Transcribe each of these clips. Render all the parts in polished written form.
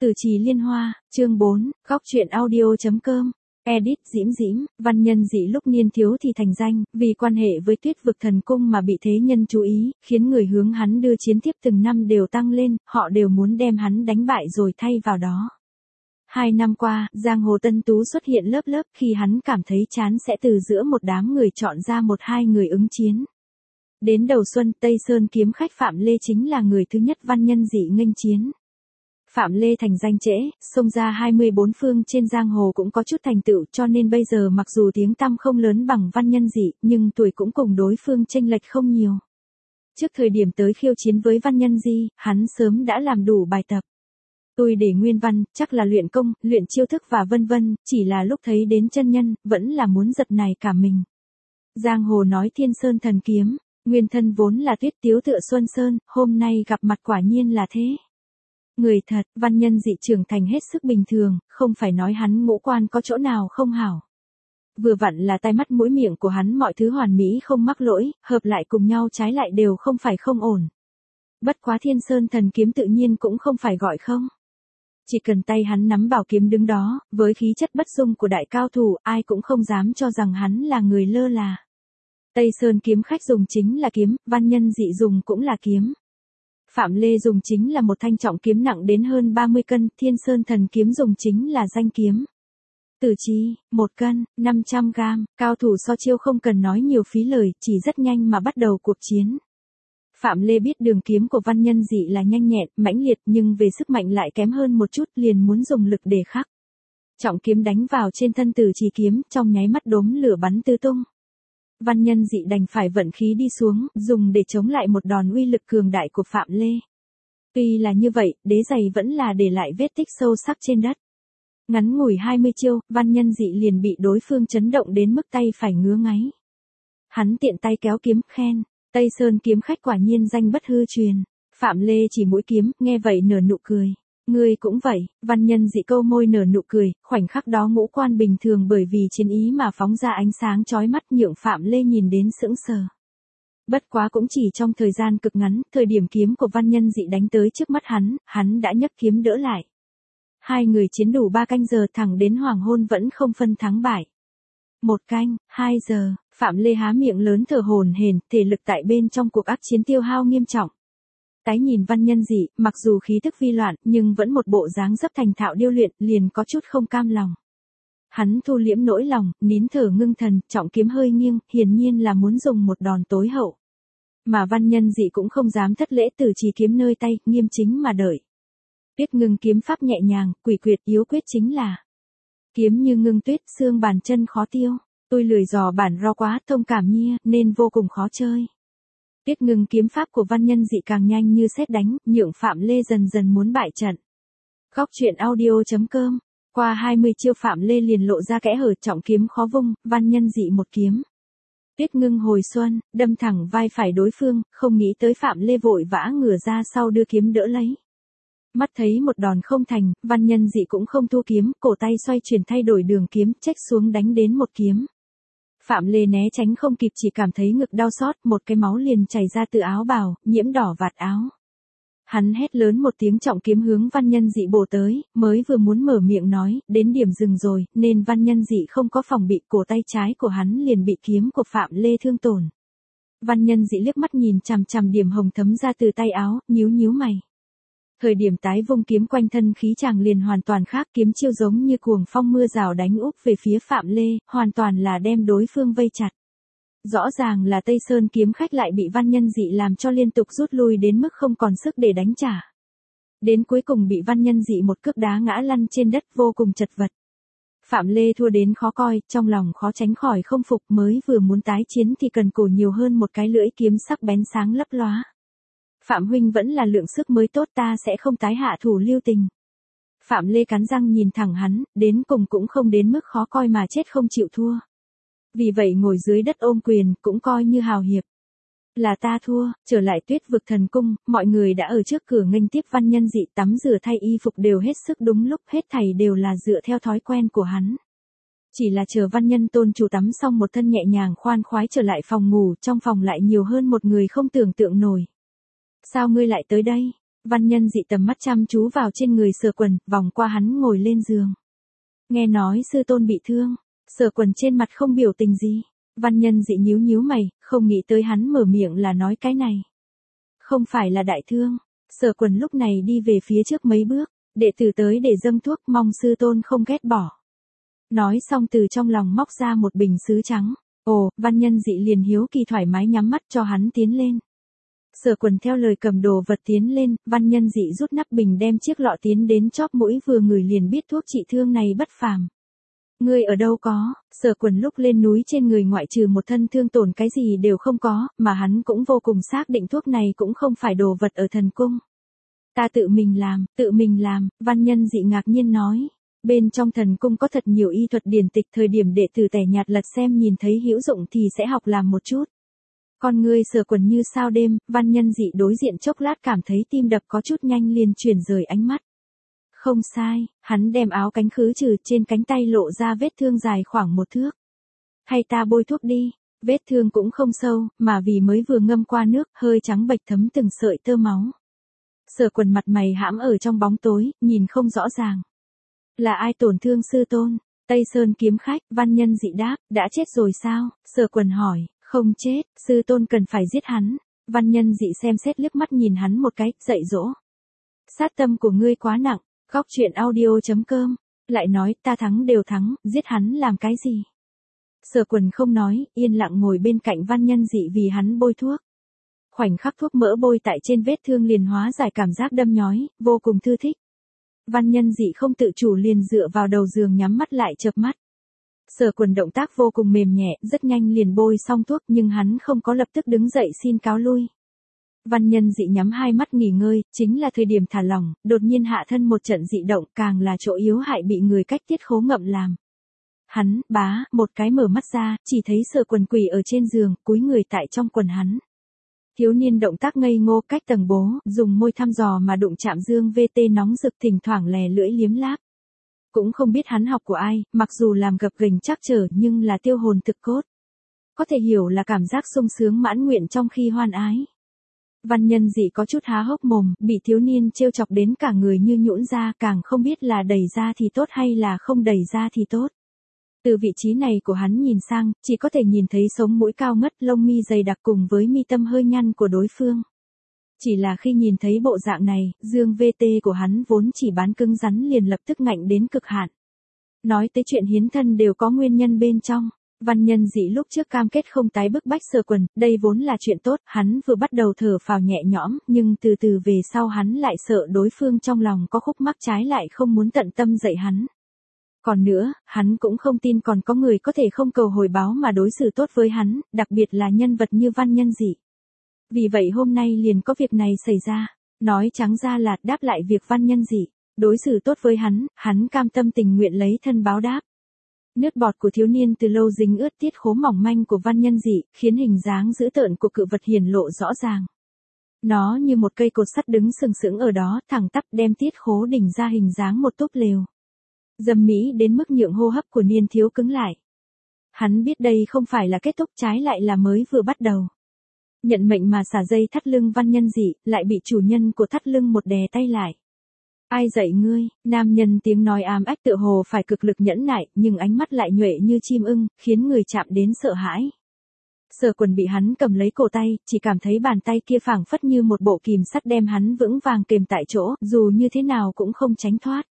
Từ Trì Liên Hoa, chương 4, góc truyện audio.com. Edit Diễm Diễm, văn nhân dị lúc niên thiếu thì thành danh, vì quan hệ với Tuyết Vực Thần Cung mà bị thế nhân chú ý, khiến người hướng hắn đưa chiến tiếp từng năm đều tăng lên, họ đều muốn đem hắn đánh bại rồi thay vào đó. 2 năm qua, giang hồ tân tú xuất hiện lớp lớp, khi hắn cảm thấy chán sẽ từ giữa một đám người chọn ra 1-2 người ứng chiến. Đến đầu xuân, Tây Sơn kiếm khách Phạm Lê chính là người thứ nhất văn nhân dị nghênh chiến. Phạm Lê thành danh trễ, xông ra 24 phương trên giang hồ cũng có chút thành tựu, cho nên bây giờ mặc dù tiếng tăm không lớn bằng văn nhân dị, nhưng tuổi cũng cùng đối phương chênh lệch không nhiều. Trước thời điểm tới khiêu chiến với văn nhân dị, hắn sớm đã làm đủ bài tập. Tôi để nguyên văn, chắc là luyện công, luyện chiêu thức và vân vân, chỉ là lúc thấy đến chân nhân, vẫn là muốn giật nảy cả mình. Giang hồ nói Thiên Sơn thần kiếm, nguyên thân vốn là Tuyết Tiếu tựa Xuân Sơn, hôm nay gặp mặt quả nhiên là thế. Người thật, văn nhân dị trưởng thành hết sức bình thường, không phải nói hắn ngũ quan có chỗ nào không hảo. Vừa vặn là tai mắt mũi miệng của hắn mọi thứ hoàn mỹ không mắc lỗi, hợp lại cùng nhau trái lại đều không phải không ổn. Bất quá Thiên Sơn thần kiếm tự nhiên cũng không phải gọi không. Chỉ cần tay hắn nắm bảo kiếm đứng đó, với khí chất bất dung của đại cao thủ, ai cũng không dám cho rằng hắn là người lơ là. Tây Sơn kiếm khách dùng chính là kiếm, văn nhân dị dùng cũng là kiếm. Phạm Lê dùng chính là một thanh trọng kiếm nặng đến hơn 30 cân, Thiên Sơn thần kiếm dùng chính là danh kiếm. Tử chi, 1 cân, 500 gram, cao thủ so chiêu không cần nói nhiều phí lời, chỉ rất nhanh mà bắt đầu cuộc chiến. Phạm Lê biết đường kiếm của văn nhân dị là nhanh nhẹn, mãnh liệt nhưng về sức mạnh lại kém hơn một chút, liền muốn dùng lực để khắc. Trọng kiếm đánh vào trên thân Tử Chi kiếm, trong nháy mắt đốm lửa bắn tứ tung. Văn nhân dị đành phải vận khí đi xuống, dùng để chống lại một đòn uy lực cường đại của Phạm Lê. Tuy là như vậy, đế giày vẫn là để lại vết tích sâu sắc trên đất. Ngắn ngủi 20 chiêu, văn nhân dị liền bị đối phương chấn động đến mức tay phải ngứa ngáy. Hắn tiện tay kéo kiếm, khen, Tây Sơn kiếm khách quả nhiên danh bất hư truyền. Phạm Lê chỉ mũi kiếm, nghe vậy nở nụ cười. Ngươi cũng vậy, văn nhân dị câu môi nở nụ cười, khoảnh khắc đó ngũ quan bình thường bởi vì chiến ý mà phóng ra ánh sáng chói mắt nhượng Phạm Lê nhìn đến sững sờ. Bất quá cũng chỉ trong thời gian cực ngắn, thời điểm kiếm của văn nhân dị đánh tới trước mắt hắn đã nhấc kiếm đỡ lại. Hai người chiến đủ 3 canh giờ thẳng đến hoàng hôn vẫn không phân thắng bại. 1 canh, 2 giờ, Phạm Lê há miệng lớn thở hổn hển, thể lực tại bên trong cuộc ác chiến tiêu hao nghiêm trọng. Tái nhìn văn nhân dị, mặc dù khí tức vi loạn, nhưng vẫn một bộ dáng dấp thành thạo điêu luyện, liền có chút không cam lòng. Hắn thu liễm nỗi lòng, nín thở ngưng thần, trọng kiếm hơi nghiêng, hiển nhiên là muốn dùng một đòn tối hậu. Mà văn nhân dị cũng không dám thất lễ, Tử Chi kiếm nơi tay, nghiêm chính mà đợi. Tuyết ngưng kiếm pháp nhẹ nhàng, quỷ quyệt yếu quyết chính là. Kiếm như ngưng tuyết, xương bàn chân khó tiêu. Tôi lười dò bản ro quá, thông cảm nhia, nên vô cùng khó chơi. Tuyết ngưng kiếm pháp của văn nhân dị càng nhanh như sét đánh, nhượng Phạm Lê dần dần muốn bại trận. Góc truyện audio.com. Qua 20 chiêu Phạm Lê liền lộ ra kẽ hở, trọng kiếm khó vung, văn nhân dị một kiếm. Tuyết ngưng hồi xuân, đâm thẳng vai phải đối phương, không nghĩ tới Phạm Lê vội vã ngửa ra sau đưa kiếm đỡ lấy. Mắt thấy một đòn không thành, văn nhân dị cũng không thua kiếm, cổ tay xoay chuyển thay đổi đường kiếm, chếch xuống đánh đến một kiếm. Phạm Lê né tránh không kịp, chỉ cảm thấy ngực đau xót, một cái máu liền chảy ra từ áo bào, nhiễm đỏ vạt áo. Hắn hét lớn một tiếng, trọng kiếm hướng văn nhân dị bổ tới, mới vừa muốn mở miệng nói, đến điểm dừng rồi, nên văn nhân dị không có phòng bị, cổ tay trái của hắn liền bị kiếm của Phạm Lê thương tổn. Văn nhân dị liếc mắt nhìn chằm chằm điểm hồng thấm ra từ tay áo, nhíu mày. Thời điểm tái vung kiếm, quanh thân khí chàng liền hoàn toàn khác, kiếm chiêu giống như cuồng phong mưa rào đánh úp về phía Phạm Lê, hoàn toàn là đem đối phương vây chặt. Rõ ràng là Tây Sơn kiếm khách lại bị văn nhân dị làm cho liên tục rút lui đến mức không còn sức để đánh trả. Đến cuối cùng bị văn nhân dị một cước đá ngã lăn trên đất, vô cùng chật vật. Phạm Lê thua đến khó coi, trong lòng khó tránh khỏi không phục, mới vừa muốn tái chiến thì cần cổ nhiều hơn một cái lưỡi kiếm sắc bén sáng lấp lóa. Phạm huynh vẫn là lượng sức mới tốt, ta sẽ không tái hạ thủ lưu tình. Phạm Lê cắn răng nhìn thẳng hắn, đến cùng cũng không đến mức khó coi mà chết không chịu thua. Vì vậy ngồi dưới đất ôm quyền, cũng coi như hào hiệp. Là ta thua, trở lại Tuyết Vực Thần Cung, mọi người đã ở trước cửa nghênh tiếp văn nhân dị, tắm rửa thay y phục đều hết sức đúng lúc, hết thảy đều là dựa theo thói quen của hắn. Chỉ là chờ văn nhân tôn chủ tắm xong một thân nhẹ nhàng khoan khoái trở lại phòng ngủ, trong phòng lại nhiều hơn một người không tưởng tượng nổi. Sao ngươi lại tới đây? Văn Nhân Dị tầm mắt chăm chú vào trên người Sở Quần, vòng qua hắn ngồi lên giường. Nghe nói sư tôn bị thương, Sở Quần trên mặt không biểu tình gì. Văn Nhân Dị nhíu nhíu mày, không nghĩ tới hắn mở miệng là nói cái này. Không phải là đại thương. Sở Quần lúc này đi về phía trước mấy bước, đệ tử tới để dâng thuốc, mong sư tôn không ghét bỏ. Nói xong từ trong lòng móc ra một bình sứ trắng. Ồ, Văn Nhân Dị liền hiếu kỳ thoải mái nhắm mắt cho hắn tiến lên. Sở Quần theo lời cầm đồ vật tiến lên, Văn Nhân Dị rút nắp bình đem chiếc lọ tiến đến chóp mũi, vừa ngửi liền biết thuốc trị thương này bất phàm. Ngươi ở đâu có? Sở Quần lúc lên núi trên người ngoại trừ một thân thương tổn cái gì đều không có, mà hắn cũng vô cùng xác định thuốc này cũng không phải đồ vật ở thần cung. Ta tự mình làm, Văn Nhân Dị ngạc nhiên nói. Bên trong thần cung có thật nhiều y thuật điển tịch, thời điểm đệ tử tẻ nhạt lật xem nhìn thấy hữu dụng thì sẽ học làm một chút. Con ngươi Sở Quần như sao đêm, Văn Nhân Dị đối diện chốc lát cảm thấy tim đập có chút nhanh liền chuyển rời ánh mắt. Không sai, hắn đem áo cánh khứ trừ, trên cánh tay lộ ra vết thương dài khoảng 1 thước. Hay ta bôi thuốc đi, vết thương cũng không sâu, mà vì mới vừa ngâm qua nước, hơi trắng bệch thấm từng sợi tơ máu. Sở Quần mặt mày hãm ở trong bóng tối, nhìn không rõ ràng. Là ai tổn thương sư tôn? Tây Sơn kiếm khách. Văn Nhân Dị đáp. Đã chết rồi sao? Sở Quần hỏi. Không chết, sư tôn cần phải giết hắn. Văn Nhân Dị xem xét liếc mắt nhìn hắn một cái, dạy dỗ. Sát tâm của ngươi quá nặng. Góc truyện audio.com. Lại nói, ta thắng đều thắng, giết hắn làm cái gì? Sở Quần không nói, yên lặng ngồi bên cạnh Văn Nhân Dị vì hắn bôi thuốc. Khoảnh khắc thuốc mỡ bôi tại trên vết thương liền hóa giải cảm giác đâm nhói, vô cùng thư thích. Văn Nhân Dị không tự chủ liền dựa vào đầu giường nhắm mắt lại chợp mắt. Sở Quần động tác vô cùng mềm nhẹ, rất nhanh liền bôi xong thuốc, nhưng hắn không có lập tức đứng dậy xin cáo lui. Văn Nhân Dị nhắm hai mắt nghỉ ngơi, chính là thời điểm thả lỏng, đột nhiên hạ thân một trận dị động, càng là chỗ yếu hại bị người cách tiết khố ngậm làm. Hắn, một cái mở mắt ra, chỉ thấy Sở Quần quỳ ở trên giường, cúi người tại trong quần hắn. Thiếu niên động tác ngây ngô cách tầng bố, dùng môi thăm dò mà đụng chạm dương VT nóng rực, thỉnh thoảng lè lưỡi liếm láp. Cũng không biết hắn học của ai, mặc dù làm gập ghềnh trắc trở nhưng là tiêu hồn thực cốt. Có thể hiểu là cảm giác sung sướng mãn nguyện trong khi hoan ái. Văn Nhân Dị có chút há hốc mồm, bị thiếu niên trêu chọc đến cả người như nhũn ra, càng không biết là đẩy ra thì tốt hay là không đẩy ra thì tốt. Từ vị trí này của hắn nhìn sang, chỉ có thể nhìn thấy sống mũi cao ngất, lông mi dày đặc cùng với mi tâm hơi nhăn của đối phương. Chỉ là khi nhìn thấy bộ dạng này, dương VT của hắn vốn chỉ bán cứng rắn liền lập tức ngạnh đến cực hạn. Nói tới chuyện hiến thân đều có nguyên nhân bên trong. Văn Nhân Dị lúc trước cam kết không tái bức bách Sở Quần, đây vốn là chuyện tốt, hắn vừa bắt đầu thở phào nhẹ nhõm, nhưng từ từ về sau hắn lại sợ đối phương trong lòng có khúc mắc, trái lại không muốn tận tâm dạy hắn. Còn nữa, hắn cũng không tin còn có người có thể không cầu hồi báo mà đối xử tốt với hắn, đặc biệt là nhân vật như Văn Nhân Dị. Vì vậy hôm nay liền có việc này xảy ra, nói trắng ra là đáp lại việc Văn Nhân Dị đối xử tốt với hắn cam tâm tình nguyện lấy thân báo đáp. Nước bọt của thiếu niên từ lâu dính ướt tiết khố mỏng manh của Văn Nhân Dị, khiến hình dáng dữ tợn của cự vật hiển lộ rõ ràng. Nó như một cây cột sắt đứng sừng sững ở đó, thẳng tắp đem tiết khố đỉnh ra hình dáng một túp lều. Dầm mỹ đến mức nhượng hô hấp của niên thiếu cứng lại. Hắn biết đây không phải là kết thúc, trái lại là mới vừa bắt đầu. Nhận mệnh mà xả dây thắt lưng Văn Nhân Dị, lại bị chủ nhân của thắt lưng một đè tay lại. Ai dạy ngươi? Nam nhân tiếng nói ám ách tựa hồ phải cực lực nhẫn nại, nhưng ánh mắt lại nhuệ như chim ưng, khiến người chạm đến sợ hãi. Sở Quần bị hắn cầm lấy cổ tay, chỉ cảm thấy bàn tay kia phảng phất như một bộ kìm sắt đem hắn vững vàng kềm tại chỗ, dù như thế nào cũng không tránh thoát.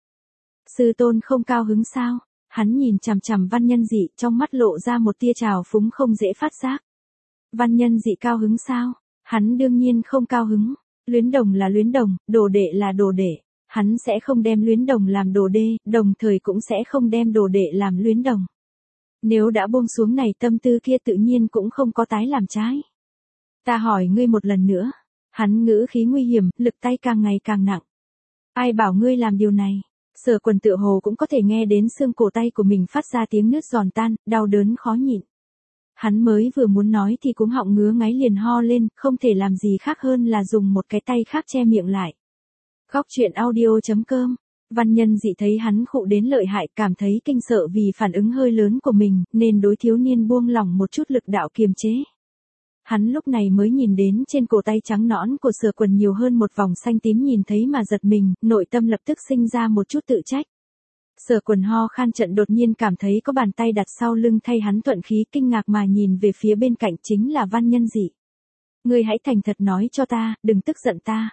Sư tôn không cao hứng sao? Hắn nhìn chằm chằm Văn Nhân Dị, trong mắt lộ ra một tia trào phúng không dễ phát giác. Văn Nhân Dị cao hứng sao? Hắn đương nhiên không cao hứng. Luyến đồng là luyến đồng, đồ đệ là đồ đệ. Hắn sẽ không đem luyến đồng làm đồ đê, đồng thời cũng sẽ không đem đồ đệ làm luyến đồng. Nếu đã buông xuống này tâm tư kia tự nhiên cũng không có tái làm trái. Ta hỏi ngươi một lần nữa. Hắn ngữ khí nguy hiểm, lực tay càng ngày càng nặng. Ai bảo ngươi làm điều này? Sở Quần tựa hồ cũng có thể nghe đến xương cổ tay của mình phát ra tiếng nứt giòn tan, đau đớn khó nhịn. Hắn mới vừa muốn nói thì cuống họng ngứa ngáy liền ho lên, không thể làm gì khác hơn là dùng một cái tay khác che miệng lại. Góc truyện audio.com. Văn Nhân Dị thấy hắn khụ đến lợi hại, cảm thấy kinh sợ vì phản ứng hơi lớn của mình, nên đối thiếu niên buông lỏng một chút lực đạo kiềm chế. Hắn lúc này mới nhìn đến trên cổ tay trắng nõn của Sở Quần nhiều hơn một vòng xanh tím, nhìn thấy mà giật mình, nội tâm lập tức sinh ra một chút tự trách. Sở Quần ho khan trận đột nhiên cảm thấy có bàn tay đặt sau lưng thay hắn thuận khí, kinh ngạc mà nhìn về phía bên cạnh chính là Văn Nhân Dị. Ngươi hãy thành thật nói cho ta, đừng tức giận ta.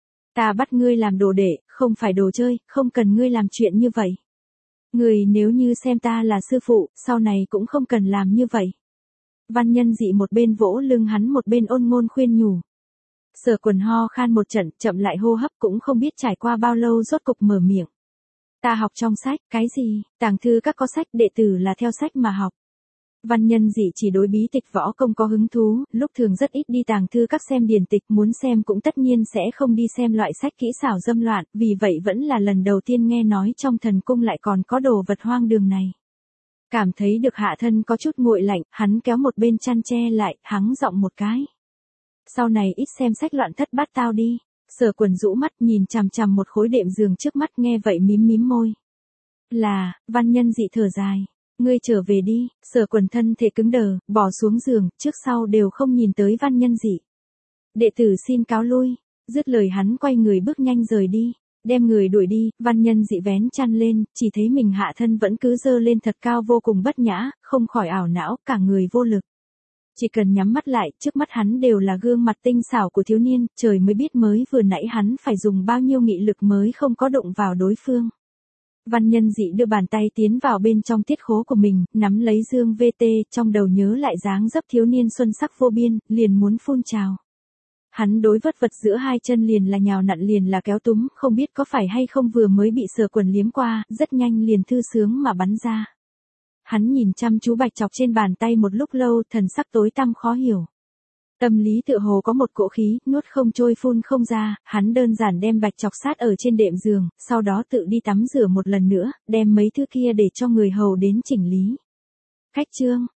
Ta bắt ngươi làm đồ đệ, không phải đồ chơi, không cần ngươi làm chuyện như vậy. Ngươi nếu như xem ta là sư phụ, sau này cũng không cần làm như vậy. Văn Nhân Dị một bên vỗ lưng hắn một bên ôn ngôn khuyên nhủ. Sở Quần ho khan một trận, chậm lại hô hấp, cũng không biết trải qua bao lâu rốt cục mở miệng. Ta học trong sách, cái gì, tàng thư các có sách, đệ tử là theo sách mà học. Văn Nhân Dị chỉ đối bí tịch võ công có hứng thú, lúc thường rất ít đi tàng thư các xem điển tịch, muốn xem cũng tất nhiên sẽ không đi xem loại sách kỹ xảo dâm loạn, vì vậy vẫn là lần đầu tiên nghe nói trong thần cung lại còn có đồ vật hoang đường này. Cảm thấy được hạ thân có chút nguội lạnh, hắn kéo một bên chăn che lại, hắng giọng một cái. Sau này ít xem sách loạn thất bát tao đi. Sở Quần rũ mắt nhìn chằm chằm một khối đệm giường trước mắt, nghe vậy mím mím môi. Là, Văn Nhân Dị thở dài. Ngươi trở về đi. Sở Quần thân thể cứng đờ, bỏ xuống giường, trước sau đều không nhìn tới Văn Nhân Dị. Đệ tử xin cáo lui. Dứt lời hắn quay người bước nhanh rời đi. Đem người đuổi đi, Văn Nhân Dị vén chăn lên, chỉ thấy mình hạ thân vẫn cứ dơ lên thật cao vô cùng bất nhã, không khỏi ảo não, cả người vô lực. Chỉ cần nhắm mắt lại, trước mắt hắn đều là gương mặt tinh xảo của thiếu niên, trời mới biết mới vừa nãy hắn phải dùng bao nhiêu nghị lực mới không có đụng vào đối phương. Văn Nhân Dị đưa bàn tay tiến vào bên trong tiết khố của mình, nắm lấy dương VT, trong đầu nhớ lại dáng dấp thiếu niên xuân sắc vô biên, liền muốn phun trào. Hắn đối vất vật giữa hai chân liền là nhào nặn liền là kéo túm, không biết có phải hay không vừa mới bị Sở Quần liếm qua, rất nhanh liền thư sướng mà bắn ra. Hắn nhìn chăm chú bạch chọc trên bàn tay một lúc lâu, thần sắc tối tăm khó hiểu. Tâm lý tựa hồ có một cỗ khí, nuốt không trôi phun không ra, hắn đơn giản đem bạch chọc sát ở trên đệm giường, sau đó tự đi tắm rửa một lần nữa, đem mấy thứ kia để cho người hầu đến chỉnh lý. Cách chương